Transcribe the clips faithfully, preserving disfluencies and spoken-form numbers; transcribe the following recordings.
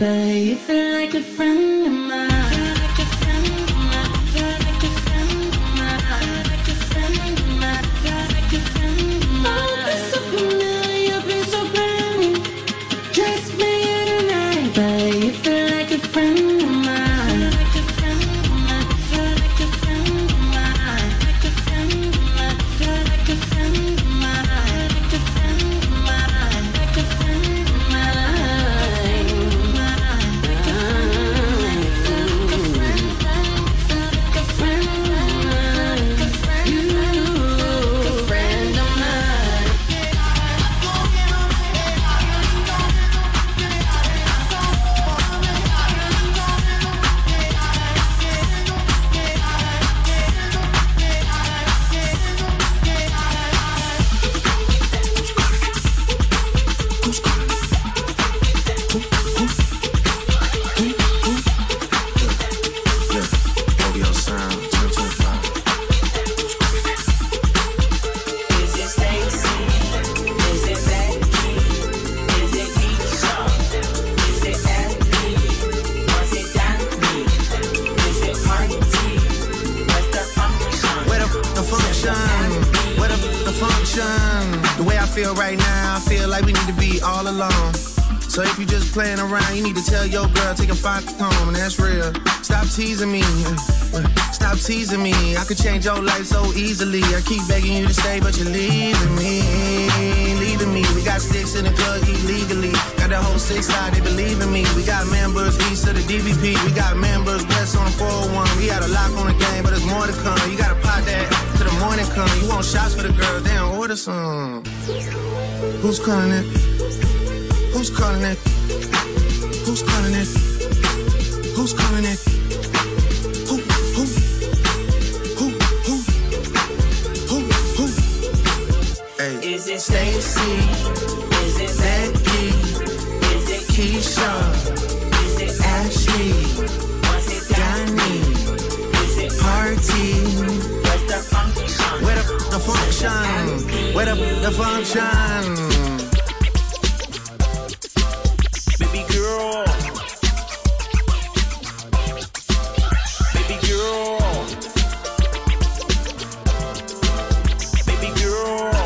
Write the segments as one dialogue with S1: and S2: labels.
S1: but you feel like a friend of mine. Feel like a friend of mine. Feel like a friend of mine. Feel like a friend of mine. Feel like a friend of mine. Oh, been so familiar, been so brand new. Just me and tonight, but you feel like a friend of mine. Feel like a friend of mine. Feel like a friend of mine. Like a friend of mine. Feel like a friend of mine. Like a friend of mine. Like a friend of mine. Like a friend. Feel like a friend. Feel like a friend. Like a friend. You, like a friend of mine.
S2: O V O Sound twenty twenty-five.
S3: Is it Stacy? Is it Becky? Is it Keisha? Is it Andy? Was it Danny? Is it Marty? What's the function?
S2: Where the, the function? Where the, the function? The way I feel right now, I feel like we need to be all alone. So if you just playing around, you need to tell your girl, take a fuck home, and that's real. Stop teasing me, stop teasing me. I could change your life so easily. I keep begging you to stay, but you're leaving me, leaving me. We got sticks in the club illegally. Got the whole six side, they believe in me. We got members east of the D V P. We got members west on the four oh one. We got a lock on the game, but there's more to come. You gotta pot that till the morning come. You want shots for the girls, then order some. Who's calling it? Who's calling it? Who's calling it? Who's calling it? Who, who, who, who, who, who? Hey.
S3: Is it Stacy? Is it Becky? Is it
S2: Keisha,
S3: Is it
S2: Ashley,
S3: Was it
S2: Danny,
S3: Is it
S2: Party.
S3: What's the function?
S2: Where the, the function? Where the, the function?
S3: Baby girl. Baby girl. Baby girl.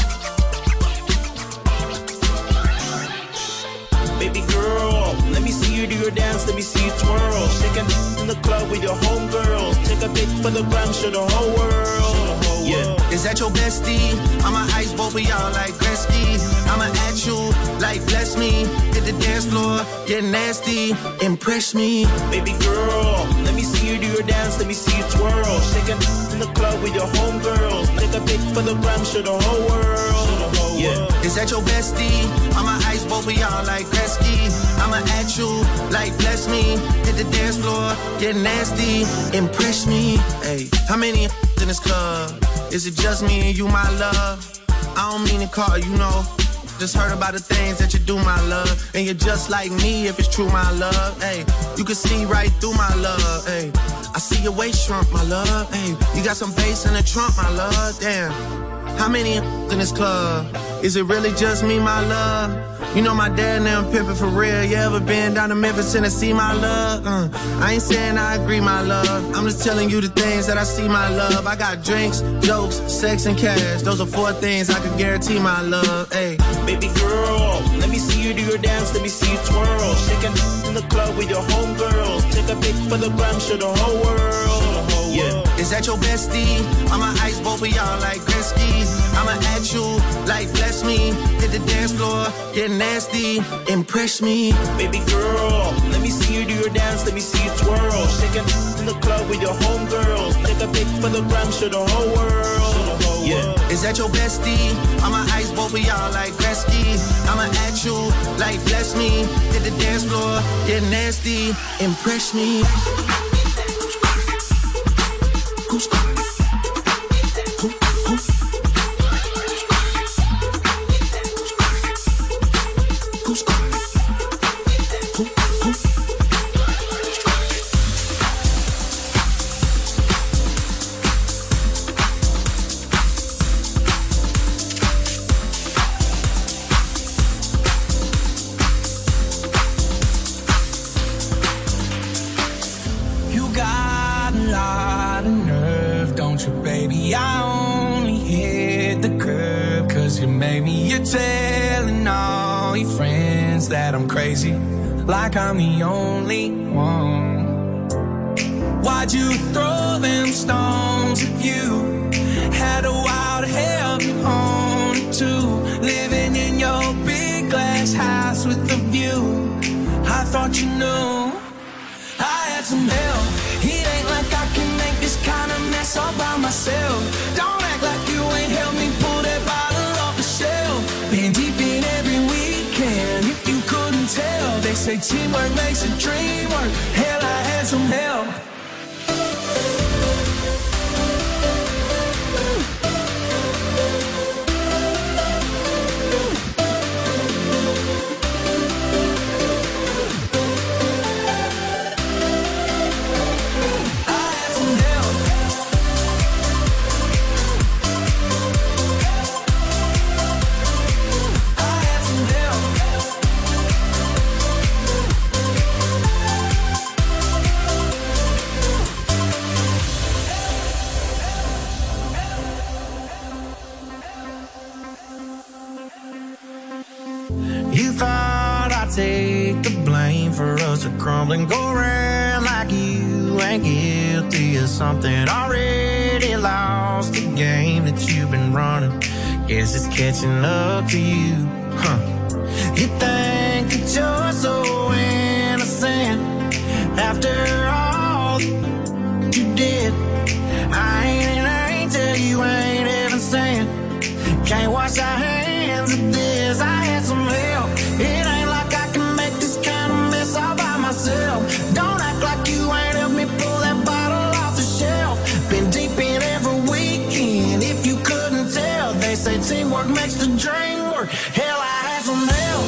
S3: Baby girl. Let me see you do your dance, let me see you twirl. Shaking in the club with your homegirls. Take a pic for the gram, show the whole world. Yeah.
S2: Is that your bestie? I'ma ice both of y'all like Gretzky. I'ma at you like bless me. Hit the dance floor, get nasty, impress me.
S3: Baby girl, let me see you do your dance, let me see you twirl. Shaking in the club with your homegirls. Take a pic for the gram, show the whole world. Yeah.
S2: Is that your bestie? I'ma ice both of y'all like Gretzky. I'ma at you like bless me. Hit the dance floor, get nasty, impress me. Hey, how many in this club? Is it just me and you, my love? I don't mean to call you, know. Just heard about the things that you do, my love. And you're just like me if it's true, my love. Hey, you can see right through my love. Hey, I see your waist shrunk, my love. Hey, you got some bass in the trunk, my love. Damn, how many in this club? Is it really just me, my love? You know my dad now pimping for real. You ever been down to Memphis, Tennessee, my love? Uh, I ain't saying I agree, my love. I'm just telling you the things that I see, my love. I got drinks, jokes, sex, and cash. Those are four things I can guarantee, my love. Hey,
S3: baby girl, let me see you do your dance, let me see you twirl. Shaking in the club with your homegirls. Take a pic for the gram, show the whole world. Yeah.
S2: Is that your bestie? I'ma ice both of y'all like Gretzky. I'ma at you like bless me. Hit the dance floor, get nasty, impress me.
S3: Baby girl, let me see you do your dance, let me see you twirl. Shaking in the club with your homegirls. Take a pic for the gram, show the whole world. Yeah.
S2: Is that your bestie? I'ma ice both of y'all like Gretzky. I'ma at you like bless me. Hit the dance floor, get nasty, impress me. Who's calling it? Who, who? Who's calling it? Who, who?
S4: you made me. You're telling all your friends that I'm crazy, like I'm the only one. Why'd you throw them stones if you had a wild hell to own it too? Living in your big glass house with a view. I thought you knew I had some help. It ain't like I can make this kind of mess all by myself. Don't act like you ain't helped me pull that bottle off the shelf. Been deep in every weekend, if you couldn't tell. They say teamwork makes a dream work. Hell, I had some help.
S2: You thought I'd take the blame for us to crumble and go around like you ain't guilty of something. Already lost the game that you've been running. Guess it's catching up to you, huh? You think that you're so innocent after all you did. I ain't an angel, you ain't even saying. Can't wash our hands of this. I had some help. It ain't like I can make this kind of mess all by myself. Don't act like you ain't helped me pull that bottle off the shelf. Been deep in every weekend, if you couldn't tell. They say teamwork makes the dream work. Hell, I had some help.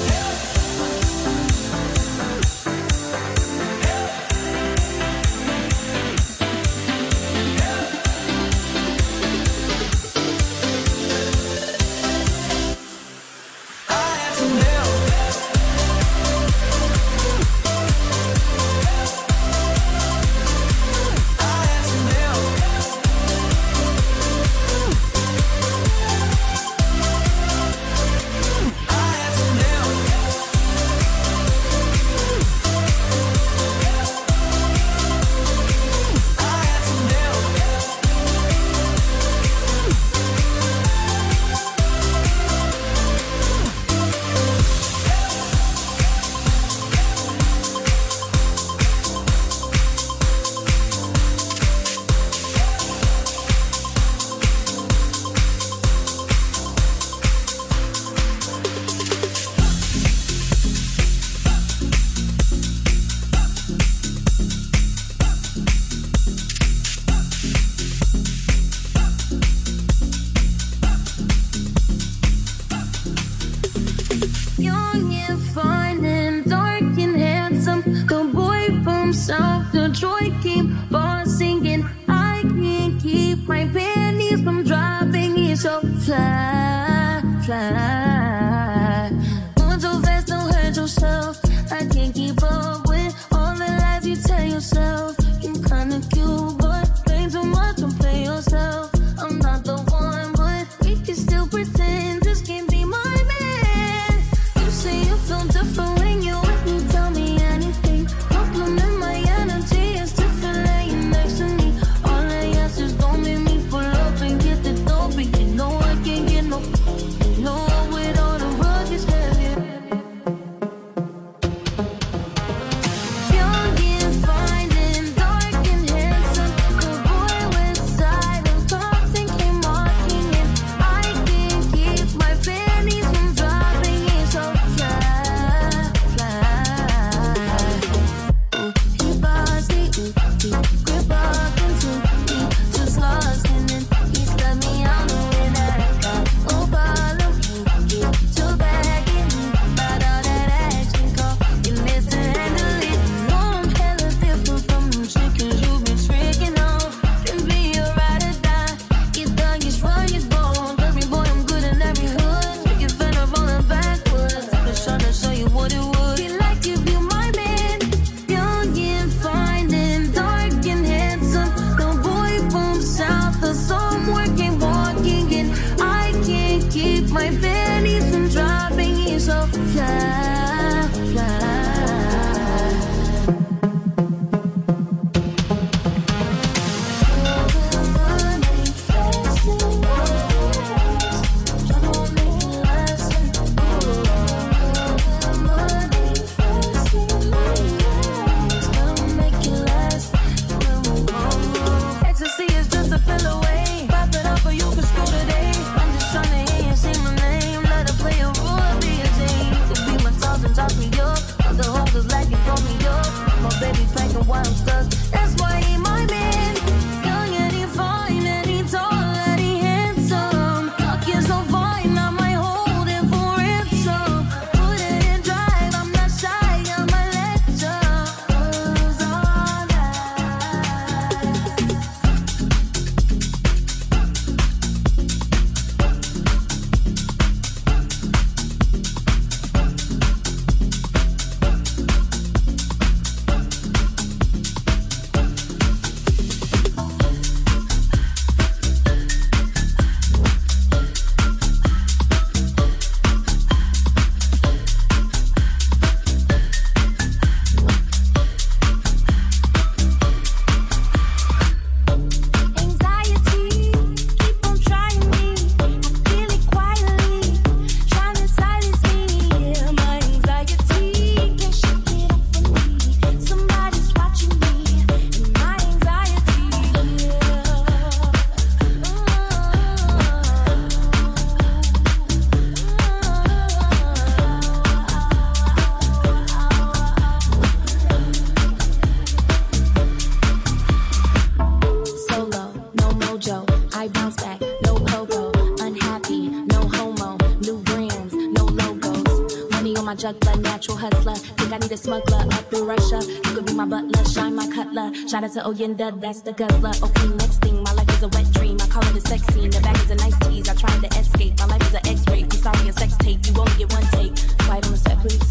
S1: my juggler, natural hustler. Think I need a smuggler up through Russia. You could be my butler, shine my cutler. Shout out to Oyenda, that's the guzzler. Okay, next thing, my life is a wet dream. I call it a sex scene. The back is a nice tease. I tried to escape. My life is an X-ray. You saw me a sex tape. You only get one take. Quiet on the set, please.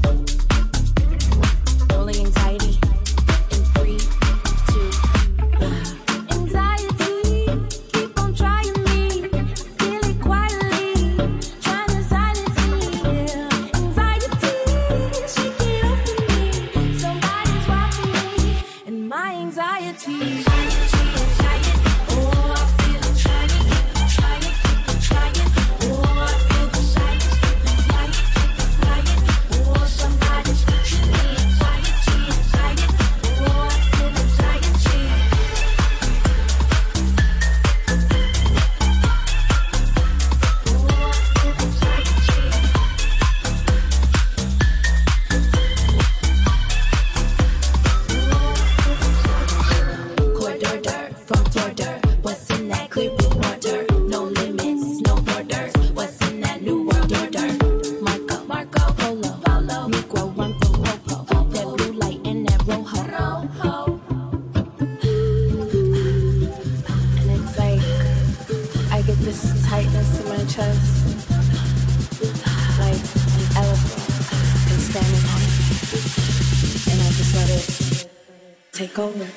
S1: Rolling anxiety. In three, two, one. Anxiety, keep on trying me. Feel it quietly, trying to silence me. Anxiety, shake it off of me. Somebody's watching me, and my anxiety. Anxiety, anxiety, oh I feel it trying, trying, trying. Oh I feel the silence, lying, lying. Oh somebody's watching me. Anxiety, anxiety, oh I feel anxiety. Corridor from border, what's in that clear blue water? No limits, no borders. What's in that new world order? Marco, Marco, Polo, Polo, Negro, one from Popo. That blue light and that rojo, rojo. And it's like I get this tightness in my chest, like an elephant is standing on it, and I just let it take over.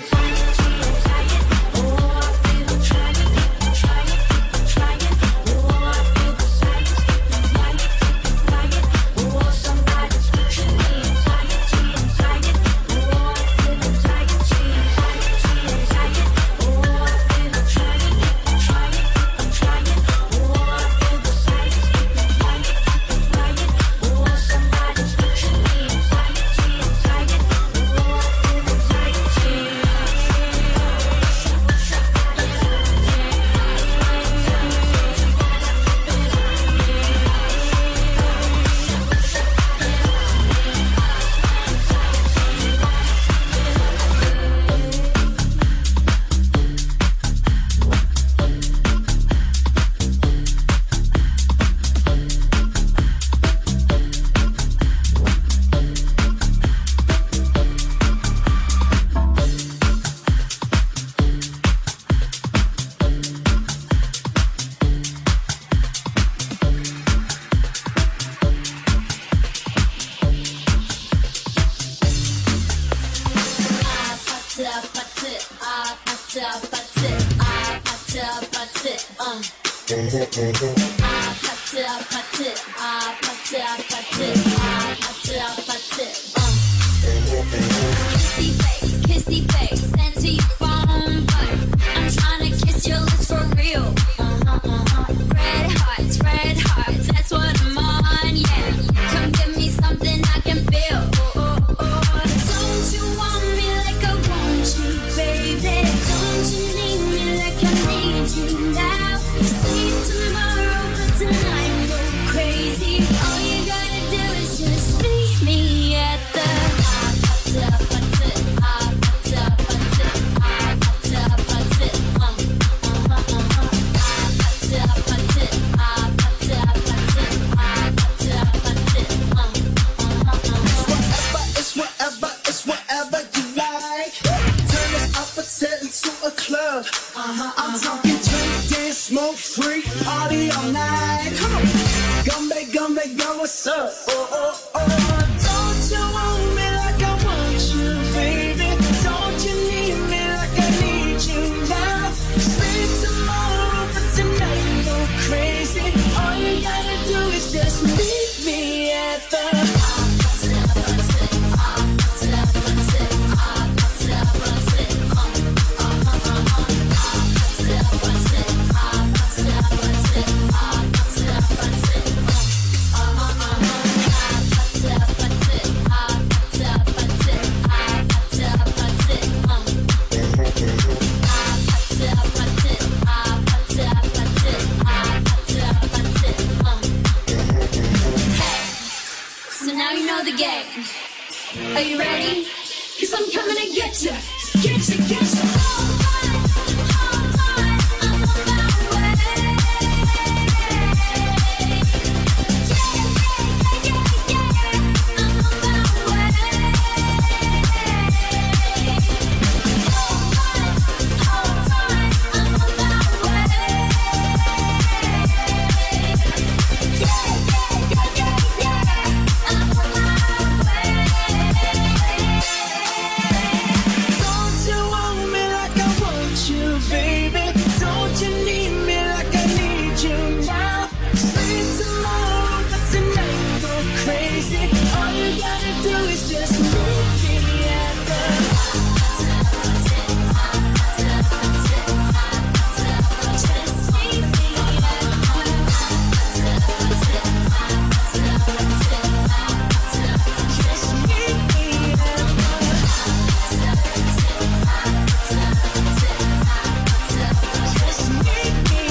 S5: Are you ready? Cause I'm coming to get you, get you, get you. Yeah, yeah, yeah, yeah.
S1: it. All you gotta do is just meet me at the just meet me at just meet me at just meet me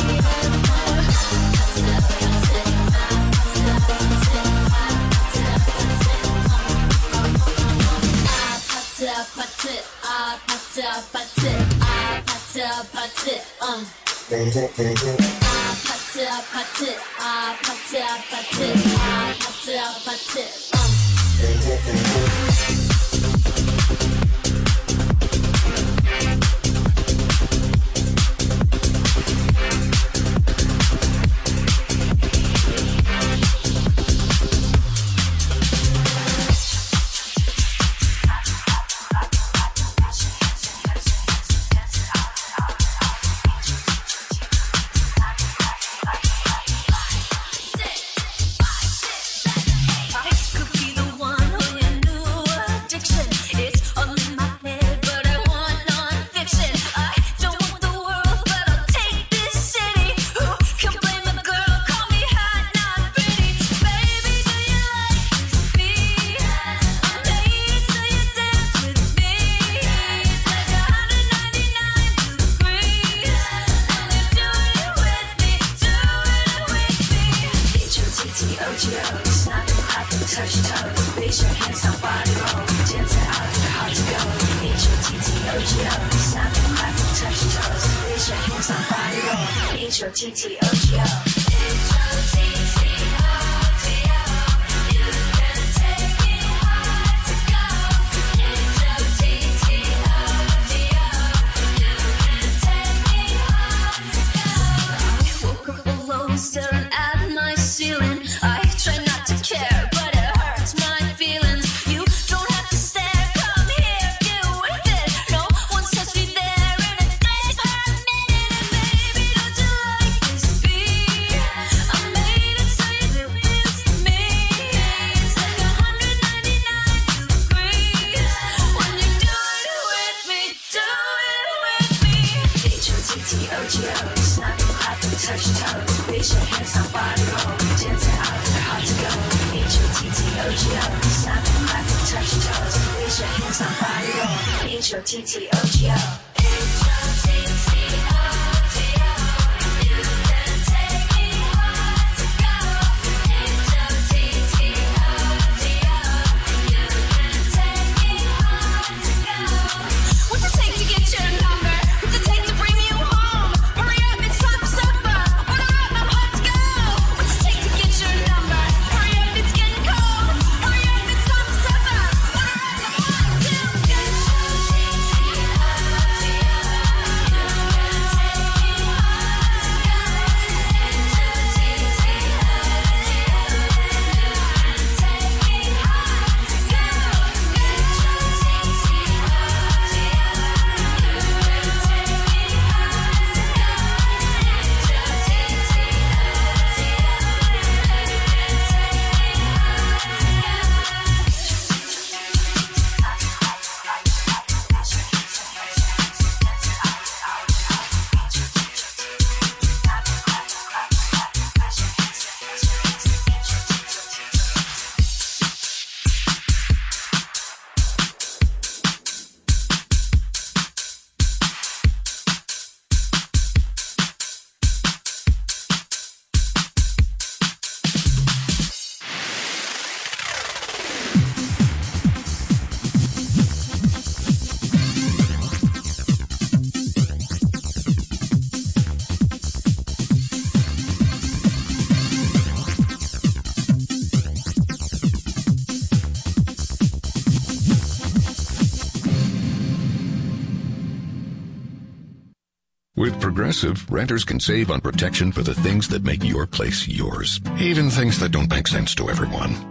S6: With Progressive, renters can save on protection for the things that make your place yours, even things that don't make sense to everyone.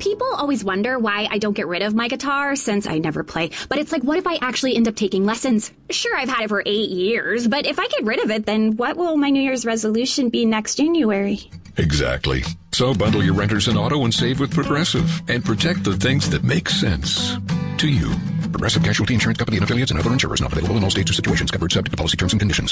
S7: People always wonder why I don't get rid of my guitar since I never play. But it's like, what if I actually end up taking lessons? Sure, I've had it for eight years, but if I get rid of it, then what will my New Year's resolution be next January?
S6: Exactly. So bundle your renters and auto and save with Progressive and protect the things that make sense to you. Progressive Casualty Insurance Company and affiliates and other insurers not available in all states or situations. Covered subject to policy terms and conditions.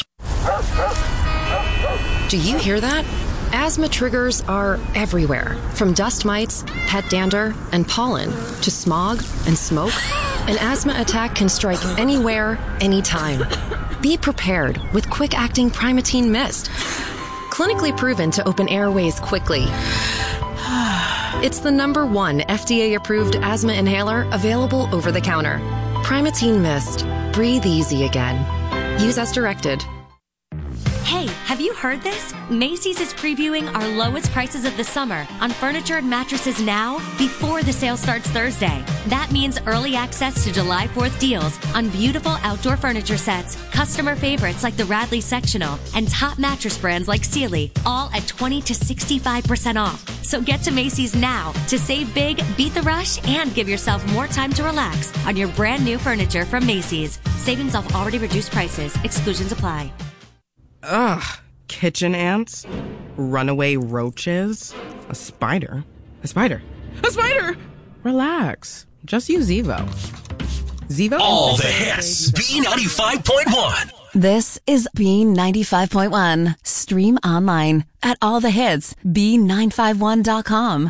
S8: Do you hear that? Asthma triggers are everywhere, from dust mites, pet dander, and pollen, to smog and smoke. An asthma attack can strike anywhere, anytime. Be prepared with quick-acting Primatene Mist. Clinically proven to open airways quickly. It's the number one F D A-approved asthma inhaler available over the counter. Primatene Mist. Breathe easy again. Use as directed.
S9: Hey, have you heard this? Macy's is previewing our lowest prices of the summer on furniture and mattresses now before the sale starts Thursday. That means early access to July fourth deals on beautiful outdoor furniture sets, customer favorites like the Radley Sectional, and top mattress brands like Sealy, all at twenty to sixty-five percent off. So get to Macy's now to save big, beat the rush, and give yourself more time to relax on your brand new furniture from Macy's. Savings off already reduced prices. Exclusions apply.
S10: Ugh, kitchen ants, runaway roaches, a spider, a spider, a spider! Relax, just use Zevo. Zevo?
S11: All the hits, B ninety-five point one.
S12: This is B ninety-five point one. Stream online at all the hits, B nine five one dot com.